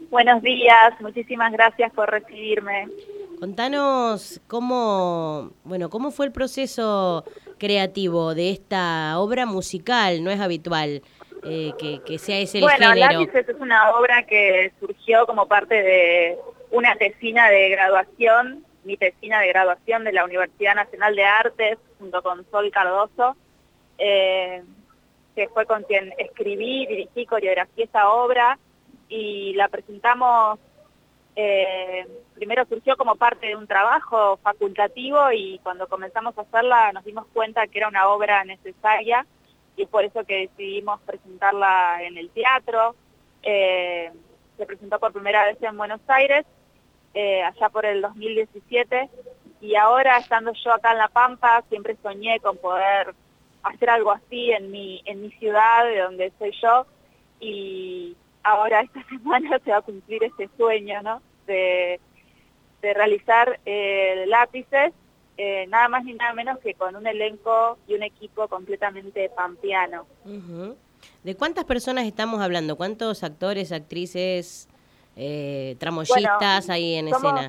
Buenos días, muchísimas gracias por recibirme. Contanos cómo fue el proceso creativo de esta obra musical. No es habitual que sea ese el Bueno, género. Lápices es una obra que surgió como parte de una tesina de graduación, mi tesina de graduación de la Universidad Nacional de Artes, junto con Sol Cardoso, eh, que fue con quien escribí, dirigí, coreografié esa obra y la presentamos. Primero surgió como parte de un trabajo facultativo y cuando comenzamos a hacerla nos dimos cuenta que era una obra necesaria y es por eso que decidimos presentarla en el teatro. Se presentó por primera vez en Buenos Aires, allá por el 2017, y ahora estando yo acá en La Pampa, siempre soñé con poder hacer algo así en mi ciudad, de donde soy yo, y ahora esta semana se va a cumplir ese sueño, ¿no? De realizar Lápices, nada más ni nada menos que con un elenco y un equipo completamente pampeano. Ujú. ¿De cuántas personas estamos hablando? ¿Cuántos actores, actrices, Bueno, tramoyistas hay en somos, escena?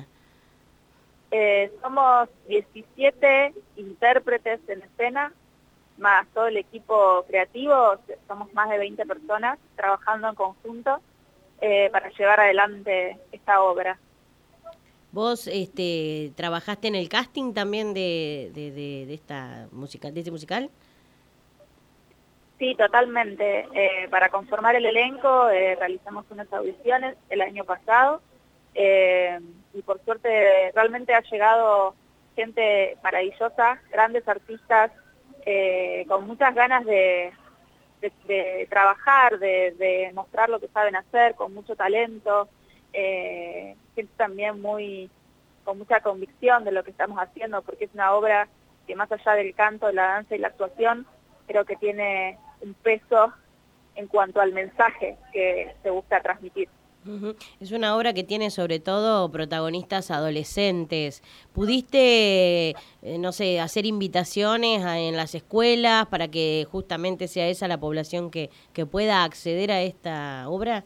somos 17 intérpretes en escena, más todo el equipo creativo, somos más de 20 personas trabajando en conjunto para llevar adelante esta obra. ¿Vos trabajaste en el casting también de esta musical, de este musical? Sí, totalmente. Para conformar el elenco realizamos unas audiciones el año pasado y por suerte realmente ha llegado gente maravillosa, grandes artistas con muchas ganas de trabajar, de mostrar lo que saben hacer, con mucho talento, gente también con mucha convicción de lo que estamos haciendo, porque es una obra que más allá del canto, la danza y la actuación, creo que tiene un peso en cuanto al mensaje que se busca transmitir. Ujú. Es una obra que tiene sobre todo protagonistas adolescentes. ¿Pudiste, no sé, hacer invitaciones en las escuelas para que justamente sea esa la población que pueda acceder a esta obra?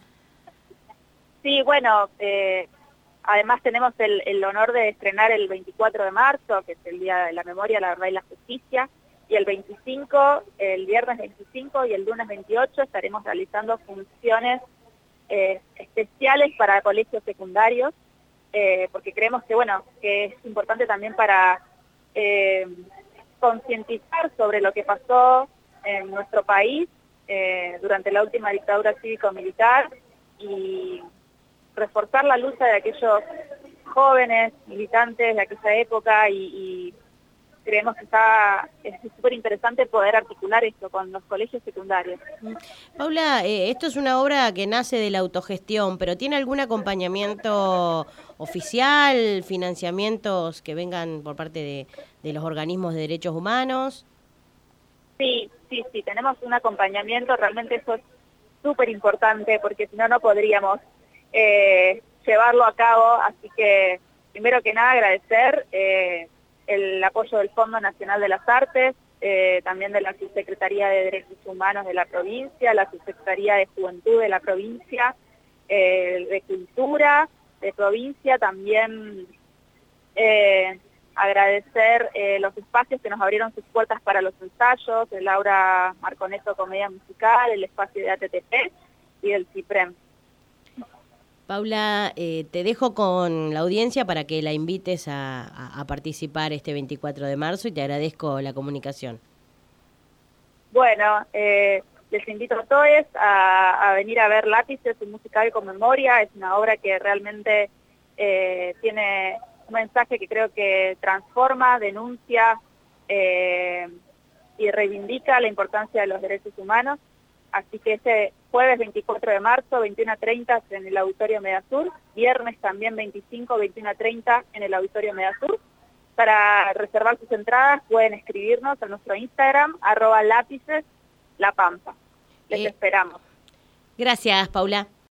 Sí, bueno, además tenemos el honor de estrenar el 24 de marzo, que es el Día de la Memoria, la Verdad y la Justicia, y el 25, el viernes 25 y el lunes 28 estaremos realizando funciones especiales para colegios secundarios, porque creemos que, bueno, que es importante también para eh, concientizar sobre lo que pasó en nuestro país durante la última dictadura cívico-militar y reforzar la lucha de aquellos jóvenes militantes de aquella época y creemos que es súper interesante poder articular esto con los colegios secundarios. Mm. Paula, esto es una obra que nace de la autogestión, pero ¿tiene algún acompañamiento oficial, financiamientos que vengan por parte de los organismos de derechos humanos? Sí, sí, sí, tenemos un acompañamiento, realmente eso es súper importante porque si no, no podríamos llevarlo a cabo, así que primero que nada agradecer el apoyo del Fondo Nacional de las Artes, también de la Subsecretaría de Derechos Humanos de la provincia, la Subsecretaría de Juventud de la provincia, de Cultura de provincia, también agradecer los espacios que nos abrieron sus puertas para los ensayos, el Aura Marconeto Comedia Musical, el espacio de ATTP y el CIPREM. Paula, te dejo con la audiencia para que la invites a participar este 24 de marzo y te agradezco la comunicación. Bueno, les invito a todos a venir a ver Lápices, un musical con memoria, es una obra que realmente tiene un mensaje que creo que transforma, denuncia y reivindica la importancia de los derechos humanos. Así que este jueves 24 de marzo, 21:30 en el Auditorio Medasur, viernes también 25, 21:30 en el Auditorio Medasur. Para reservar sus entradas pueden escribirnos a nuestro Instagram, @lápiceslapampa. Les Eh, esperamos. Gracias, Paula.